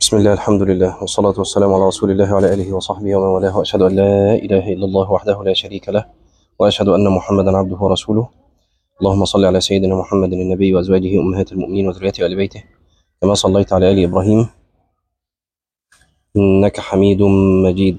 بسم الله، الحمد لله، والصلاة والسلام على رسول الله وعلى آله وصحبه ومن والاه، وأشهد أن لا إله إلا الله وحده لا شريك له، وأشهد أن محمدا عبده ورسوله. اللهم صل على سيدنا محمد النبي وأزواجه أمهات المؤمنين وذريته وآل بيته كما صليت على آل إبراهيم إنك حميد مجيد.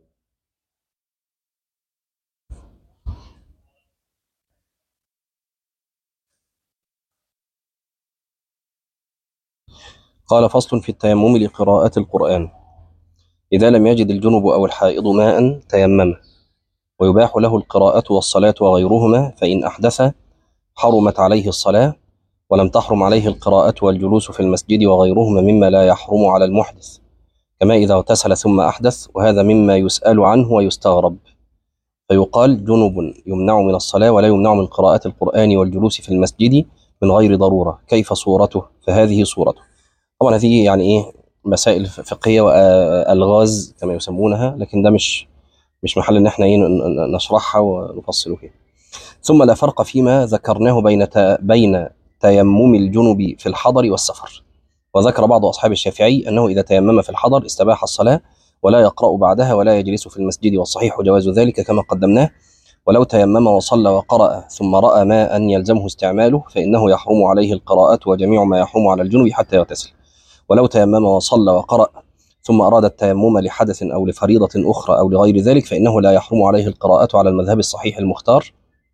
قال: فصل في التيمم لقراءة القرآن. إذا لم يجد الجنب أو الحائض ماء تيمم، ويباح له القراءة والصلاة وغيرهما، فإن أحدث حرمت عليه الصلاة، ولم تحرم عليه القراءة والجلوس في المسجد وغيرهما مما لا يحرم على المحدث، كما إذا اغتسل ثم أحدث، وهذا مما يسأل عنه ويستغرب، فيقال: جنب يمنع من الصلاة ولا يمنع من قراءة القرآن والجلوس في المسجد من غير ضرورة، كيف صورته؟ فهذه صورته. طبعا هذه يعني إيه، مسائل فقهية وألغاز كما يسمونها، لكن ده مش محل إن احنا نشرحها ونفصل فيها. ثم لا فرق فيما ذكرناه بين تيمم الجنب في الحضر والسفر. وذكر بعض أصحاب الشافعي أنه إذا تيمم في الحضر استباح الصلاة ولا يقرأ بعدها ولا يجلس في المسجد، والصحيح جواز ذلك كما قدمناه. ولو تيمم وصلى وقرأ ثم رأى ماء يلزمه استعماله فإنه يحرم عليه القراءة وجميع ما يحرم على الجنب حتى يغتسل. ولو تيمم وصلى وقرأ ثم أراد التيمم لحدث أو لفريضة أخرى أو لغير ذلك فإنه لا يحرم عليه القراءة على المذهب الصحيح المختار.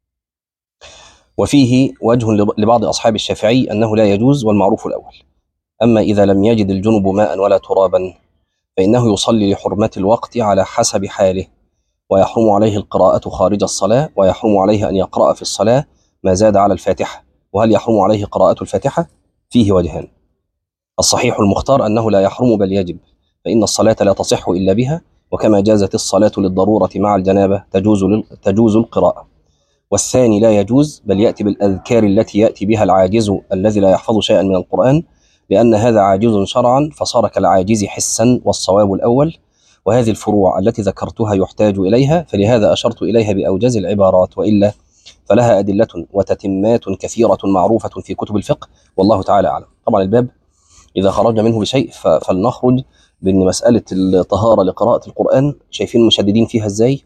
وفيه وجه لبعض أصحاب الشافعي أنه لا يجوز، والمعروف الأول. أما إذا لم يجد الجنب ماء ولا ترابا فإنه يصلي لحرمة الوقت على حسب حاله، ويحرم عليه القراءة خارج الصلاة، ويحرم عليه أن يقرأ في الصلاة ما زاد على الفاتحة. وهل يحرم عليه قراءة الفاتحة؟ فيه وجهان. الصحيح المختار أنه لا يحرم بل يجب، فإن الصلاة لا تصح إلا بها، وكما جازت الصلاة للضرورة مع الجنابة تجوز القراءة. والثاني لا يجوز، بل يأتي بالأذكار التي يأتي بها العاجز الذي لا يحفظ شيئا من القرآن، لأن هذا عاجز شرعا فصار كالعاجز حسا، والصواب الأول. وهذه الفروع التي ذكرتها يحتاج إليها، فلهذا أشرت إليها بأوجز العبارات، وإلا فلها أدلة وتتمات كثيرة معروفة في كتب الفقه، والله تعالى أعلم. طبعا الباب إذا خرجنا منه بشيء فلنخرج بأن مسألة الطهارة لقراءة القرآن شايفين مشددين فيها إزاي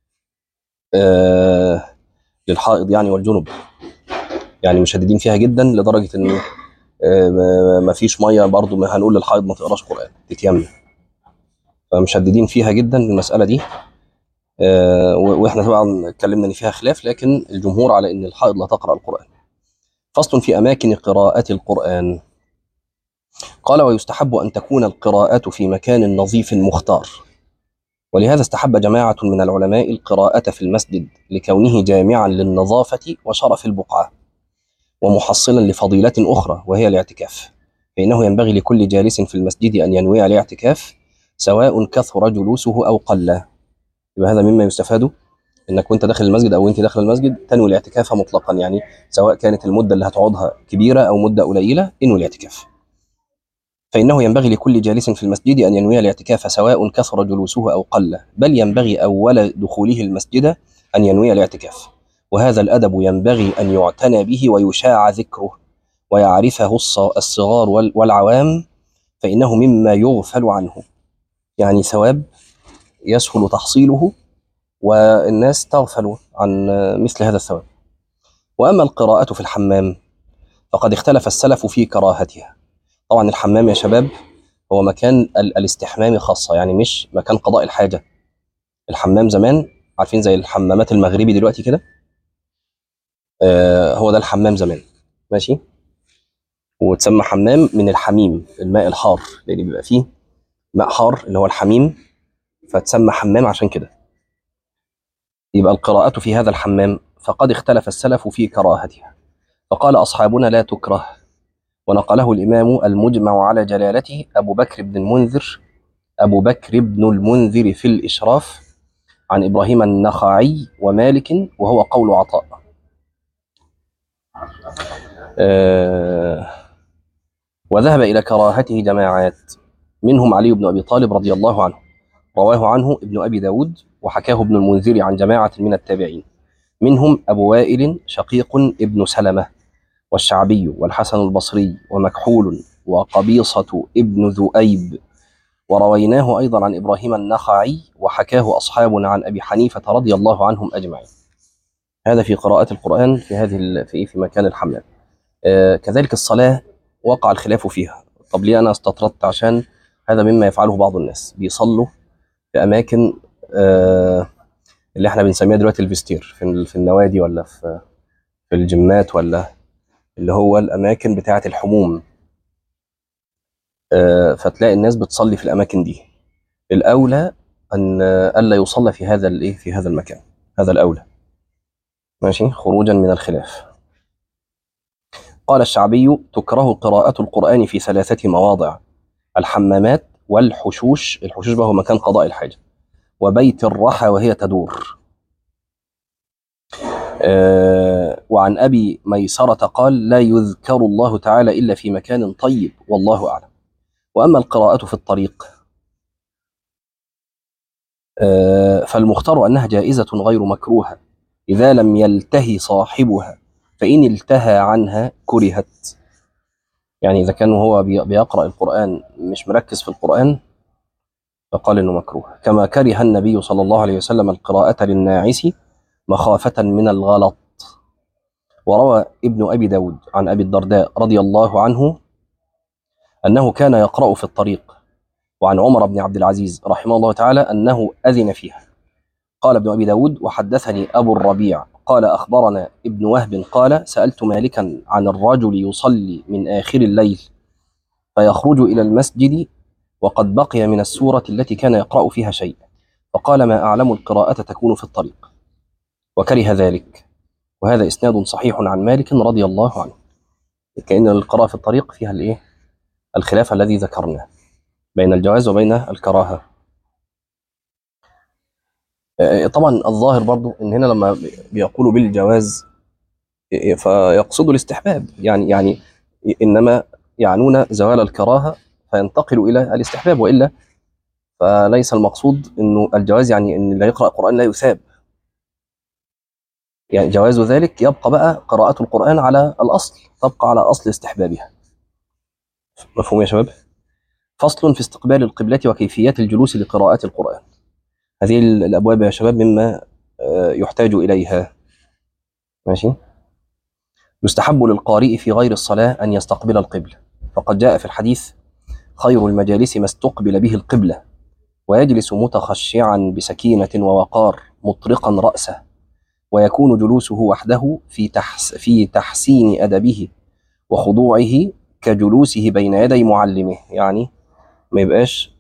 للحائض يعني والجنب، يعني مشددين فيها جدا لدرجة أن ما فيش مية برضو ما هنقول للحائض ما تقراش قرآن، تتيمم. فمشددين فيها جدا المسألة دي. واحنا طبعا اتكلمنا ان فيها خلاف، لكن الجمهور على ان الحائض لا تقرأ القرآن. فصل في أماكن قراءة القرآن. قال: ويستحب أن تكون القراءة في مكان نظيف مختار، ولهذا استحب جماعة من العلماء القراءة في المسجد لكونه جامعا للنظافة وشرف البقعة، ومحصلا لفضيلة أخرى وهي الاعتكاف، فإنه ينبغي لكل جالس في المسجد أن ينوي الاعتكاف سواء كثر جلوسه أو قل. يبقى هذا مما يستفاد، انك وانت داخل المسجد او انت داخل المسجد تنوي الاعتكاف مطلقا، يعني سواء كانت المده اللي هتقعدها كبيره او مده قليله انوي الاعتكاف. فانه ينبغي لكل جالس في المسجد ان ينوي الاعتكاف سواء كثر جلوسه او قل، بل ينبغي اول دخوله المسجد ان ينوي الاعتكاف. وهذا الادب ينبغي ان يعتنى به ويشاع ذكره ويعرفه الصغار والعوام، فانه مما يغفل عنه، يعني ثواب يسهل تحصيله والناس تغفل عن مثل هذا الثواب. وأما القراءة في الحمام فقد اختلف السلف في كراهتها. طبعا الحمام يا شباب هو مكان الاستحمام خاصة، يعني مش مكان قضاء الحاجة. الحمام زمان عارفين زي الحمامات المغربي دلوقتي كده، هو ده الحمام زمان، ماشي. وتسمى حمام من الحميم، الماء الحار، لأن بيبقى فيه ماء حار اللي هو الحميم، فتسمى حمام عشان كده. يبقى القراءة في هذا الحمام فقد اختلف السلف في كراهتها، فقال أصحابنا لا تكره، ونقله الإمام المجمع على جلالته أبو بكر بن المنذر في الإشراف عن إبراهيم النخعي ومالك، وهو قول عطاء. وذهب إلى كراهته جماعات، منهم علي بن أبي طالب رضي الله عنه، رواه عنه ابن أبي داود وحكاه ابن المنذر عن جماعة من التابعين، منهم أبو وائل شقيق ابن سلمة والشعبي والحسن البصري ومكحول وقبيصة ابن ذؤيب، ورويناه أيضا عن إبراهيم النخعي، وحكاه أصحابنا عن أبي حنيفة رضي الله عنهم أجمعين. هذا في قراءة القرآن في هذه في مكان الحمام. كذلك الصلاة وقع الخلاف فيها. طب ليه أنا استطردت؟ عشان هذا مما يفعله بعض الناس، بيصلوا في أماكن اللي احنا بنسميها دلوقتي الفيستير، في النوادي ولا في الجيمات، ولا اللي هو الأماكن بتاعة الحموم. فتلاقي الناس بتصلي في الأماكن دي. الأولى أن ألا يصلى في هذا المكان، هذا الأولى، ماشي، خروجا من الخلاف. قال الشعبي: تكره قراءة القرآن في 3 مواضع: الحمامات، والحشوش، الحشوش بقى هو مكان قضاء الحاجة، وبيت الرحى وهي تدور. وعن أبي ميسرة قال: لا يذكر الله تعالى إلا في مكان طيب، والله أعلم. وأما القراءة في الطريق فالمختار أنها جائزة غير مكروهة إذا لم يلتهي صاحبها، فإن التهى عنها كرهت. يعني إذا كان هو بيقرأ القرآن مش مركز في القرآن فقال إنه مكروه. كما كره النبي صلى الله عليه وسلم القراءة للناعس مخافة من الغلط. وروى ابن أبي داود عن أبي الدرداء رضي الله عنه أنه كان يقرأ في الطريق، وعن عمر بن عبد العزيز رحمه الله تعالى أنه أذن فيها. قال ابن أبي داود: وحدثني أبو الربيع قال أخبرنا ابن وهب قال: سألت مالكا عن الرجل يصلي من آخر الليل فيخرج إلى المسجد وقد بقي من السورة التي كان يقرأ فيها شيء، فقال: ما أعلم القراءة تكون في الطريق، وكره ذلك. وهذا إسناد صحيح عن مالك رضي الله عنه. كأن القراءة في الطريق فيها الخلاف الذي ذكرناه بين الجواز وبين الكراهة. طبعا الظاهر برضو ان هنا لما بيقولوا بالجواز فيقصدوا الاستحباب، يعني انما يعنون زوال الكراهه فينتقلوا الى الاستحباب، والا فليس المقصود انه الجواز يعني ان اللي يقرا القران لا يثاب. يعني جواز ذلك يبقى بقى قراءه القران على الاصل، تبقى على اصل استحبابها. مفهوم يا شباب؟ فصل في استقبال القبلة وكيفيات الجلوس لقراءة القرآن. هذه الأبواب يا شباب مما يحتاج إليها. ماشي. يستحب للقارئ في غير الصلاة أن يستقبل القبلة، فقد جاء في الحديث: خير المجالس ما استقبل به القبلة، ويجلس متخشعا بسكينة ووقار مطرقا رأسه، ويكون جلوسه وحده في تحسين أدبه وخضوعه كجلوسه بين يدي معلمه. يعني ما يبقاش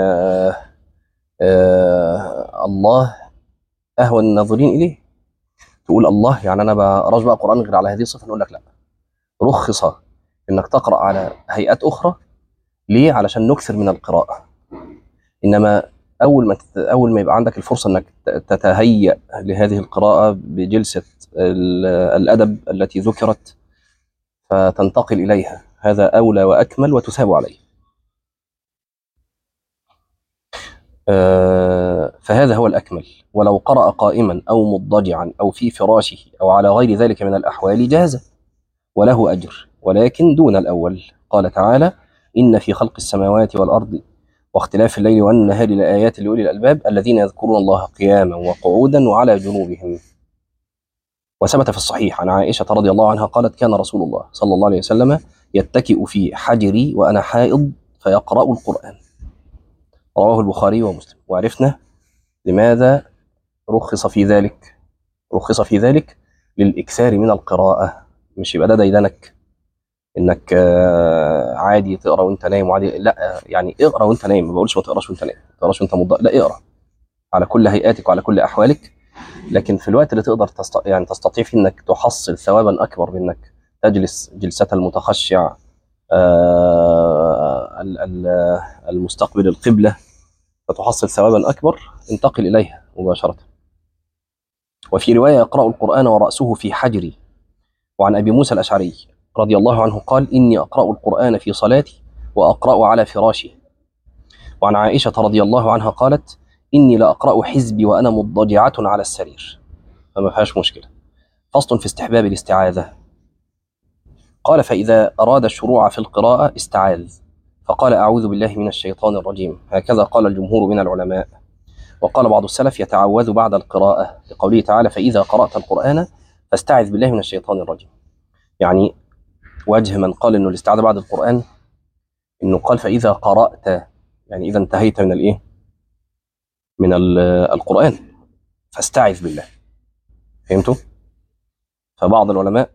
الله أهون الناظرين إليه، تقول الله يعني أنا بقراش بقى قرآن غير على هذه الصفة. نقول لك لا، رخص إنك تقرأ على هيئات أخرى. ليه؟ علشان نكثر من القراءة. إنما أول ما يبقى عندك الفرصة إنك تتهيأ لهذه القراءة بجلسة الأدب التي ذكرت فتنتقل إليها، هذا أولى وأكمل وتثاب عليه. فهذا هو الأكمل. ولو قرأ قائما أو مضطجعا أو في فراشه أو على غير ذلك من الأحوال جاز وله أجر، ولكن دون الأول. قال تعالى: إن في خلق السماوات والأرض واختلاف الليل والنهار لآيات لأولي الألباب الذين يذكرون الله قياما وقعودا وعلى جنوبهم. وثبت في الصحيح عن عائشة رضي الله عنها قالت: كان رسول الله صلى الله عليه وسلم يتكئ في حجري وأنا حائض فيقرأ القرآن. رواه البخاري ومسلم. وعرفنا لماذا رخص في ذلك. رخص في ذلك للإكثار من القراءة، مش يبقى ده ديدنك إنك عادي تقرأ وأنت نايم وعادي، لا، يعني اقرأ وأنت نايم. ما بقولش ما تقراش وأنت نايم، ما تقراش وأنت مضطجع، لا، اقرأ على كل هيئاتك وعلى كل أحوالك، لكن في الوقت اللي تقدر يعني تستطيع فيه إنك تحصل ثوابا أكبر بإنك تجلس جلسة المتخشع المستقبل القبلة فتحصل ثوابا أكبر، انتقل إليها مباشرة. وفي رواية: يقرأ القرآن ورأسه في حجري. وعن أبي موسى الأشعري رضي الله عنه قال: إني أقرأ القرآن في صلاتي وأقرأ على فراشي. وعن عائشة رضي الله عنها قالت: إني لأقرأ حزبي وأنا مضطجعة على السرير. فما فيهاش مشكلة. فصل في استحباب الاستعاذة. قال فإذا أراد الشروع في القراءة استعاذ فقال أعوذ بالله من الشيطان الرجيم، هكذا قال الجمهور من العلماء. وقال بعض السلف يتعوذ بعد القراءة لقوله تعالى فإذا قرأت القرآن فاستعذ بالله من الشيطان الرجيم. يعني وجه من قال إنه الاستعاذة بعد القرآن إنه قال فإذا قرأت، يعني إذا انتهيت من الإيه؟ من القرآن فاستعذ بالله. فهمتوا؟ فبعض العلماء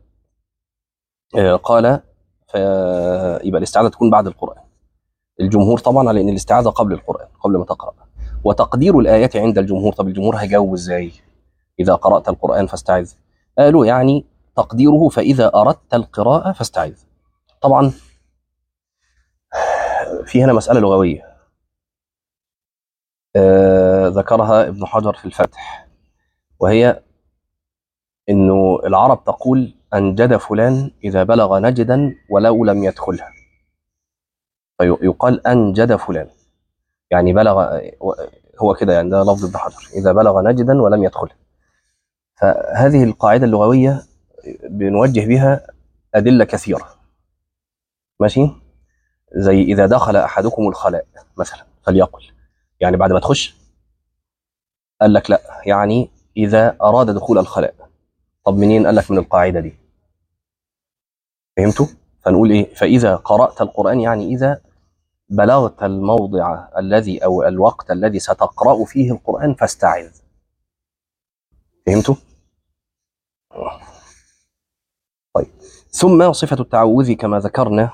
قال فيبقى الاستعاذة تكون بعد القرآن. الجمهور طبعا على ان الاستعاذة قبل القرآن، قبل ما تقرأ. وتقدير الآيات عند الجمهور، طب الجمهور هيجاوب ازاي؟ إذا قرأت القرآن فاستعذ، قالوا يعني تقديره فإذا أردت القراءة فاستعذ. طبعا في هنا مسألة لغوية ذكرها ابن حجر في الفتح، وهي انه العرب تقول انجد فلان اذا بلغ نجدا ولو لم يدخلها، فيقال انجد فلان يعني بلغ، هو كده يعني، ده لفظ ابن حجر اذا بلغ نجدا ولم يدخلها. فهذه القاعده اللغويه بنوجه بها ادله كثيره، ماشي؟ زي اذا دخل احدكم الخلاء مثلا فليقل، يعني بعد ما تخش. قال لك لا، يعني اذا اراد دخول الخلاء. طب منين قال لك؟ من القاعده دي. فهمتوا؟ فنقول ايه؟ فاذا قرات القران يعني اذا بلغت الموضع الذي او الوقت الذي ستقرا فيه القران فاستعذ. فهمتوا؟ طيب، ثم صفه التعوذ كما ذكرنا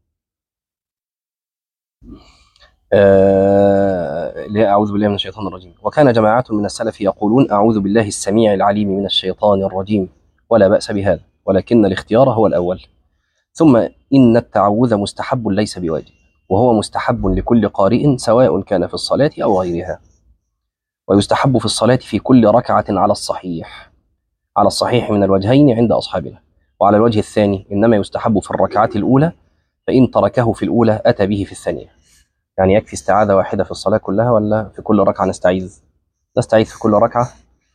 اللي هي اعوذ بالله من الشيطان الرجيم. وكان جماعه من السلف يقولون اعوذ بالله السميع العليم من الشيطان الرجيم، ولا باس بهذا، ولكن الاختيار هو الاول. ثم ان التعوذ مستحب ليس بواجب، وهو مستحب لكل قارئ سواء كان في الصلاه او غيرها. ويستحب في الصلاه في كل ركعه على الصحيح، على الصحيح من الوجهين عند أصحابنا. وعلى الوجه الثاني إنما يستحب في الركعة الأولى، فإن تركه في الأولى أتى به في الثانية. يعني يكفي استعاذة واحدة في الصلاة كلها، ولا في كل ركعة نستعيذ؟ نستعيذ في كل ركعة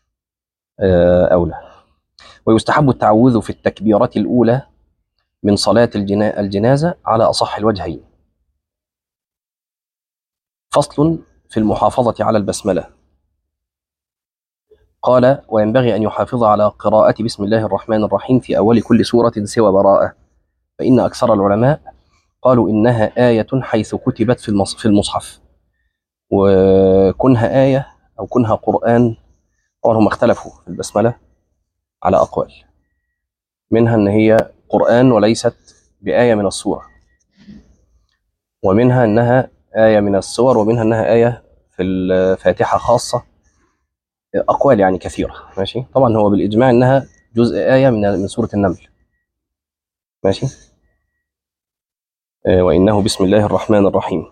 أولى. ويستحب التعوذ في التكبيرة الأولى من صلاة الجنازة على أصح الوجهين. فصل في المحافظة على البسملة. قال وينبغي أن يحافظ على قراءة بسم الله الرحمن الرحيم في أول كل سورة سوى براءة، فإن أكثر العلماء قالوا إنها آية حيث كتبت في المصحف، وكونها آية أو كونها قرآن. طبعا هم اختلفوا في البسملة على أقوال، منها إن هي قرآن وليست بآية من السورة، ومنها إنها آية من السور، ومنها إنها آية في الفاتحة خاصة. أقوال يعني كثيرة، ماشي؟ طبعا هو بالإجماع إنها جزء آية من سورة النمل، ماشي؟ وإنه بسم الله الرحمن الرحيم.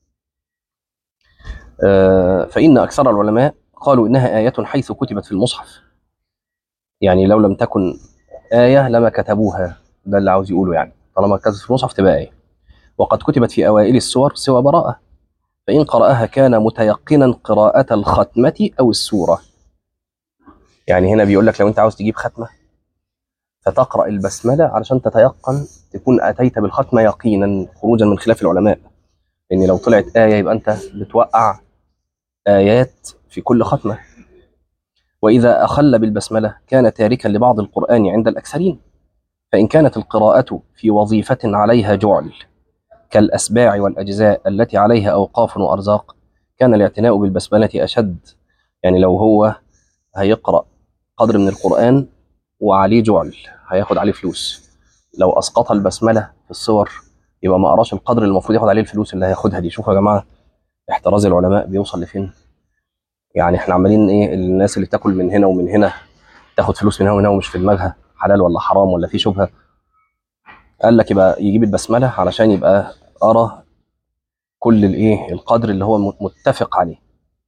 فإن أكثر العلماء قالوا إنها آية حيث كتبت في المصحف، يعني لو لم تكن آية لما كتبوها، ده اللي عاوز يقوله يعني، طالما كتبت في المصحف تبقى آية. وقد كتبت في أوائل السور سوى براءة، فإن قرأها كان متيقنا قراءة الختمة أو السورة. يعني هنا بيقول لك لو أنت عاوز تجيب ختمة فتقرأ البسملة علشان تتيقن، تكون أتيت بالختمة يقينا، خروجا من خلاف العلماء، لأن لو طلعت آية يبقى أنت بتوقع آيات في كل ختمة. وإذا أخل بالبسملة كان تاركا لبعض القرآن عند الأكثرين، فإن كانت القراءة في وظيفة عليها جعل كالأسباع والأجزاء التي عليها أوقاف وأرزاق كان الاعتناء بالبسملة أشد. يعني لو هو هيقرأ قدر من القرآن وعليه جعل هياخد عليه فلوس، لو أسقط البسملة في الصور يبقى ما قراش القدر اللي المفروض ياخد عليه الفلوس اللي هياخدها دي. شوفوا يا جماعة احتراز العلماء بيوصل لفين. يعني احنا عمالين ايه، الناس اللي تاكل من هنا ومن هنا، تاخد فلوس من هنا ومن هنا، ومش في دماغها حلال ولا حرام ولا في شبهة. قال لك يبقى يجيب البسملة علشان يبقى قرا كل الايه القدر اللي هو متفق عليه.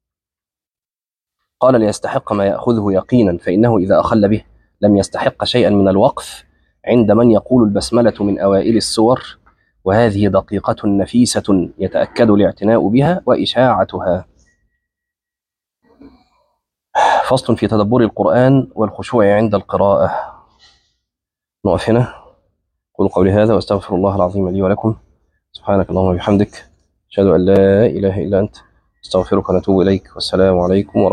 قال ليستحق ما يأخذه يقينا، فإنه إذا أخل به لم يستحق شيئا من الوقف عند من يقول البسملة من أوائل السور، وهذه دقيقة نفيسة يتأكد الاعتناء بها وإشاعتها. فصل في تدبر القرآن والخشوع عند القراءة. نقف هنا. قولوا قولي هذا واستغفر الله العظيم لي ولكم. سبحانك اللهم وبحمدك، أشهد أن لا إله إلا أنت، استغفرك ونتوب إليك، والسلام عليكم ورحمة الله.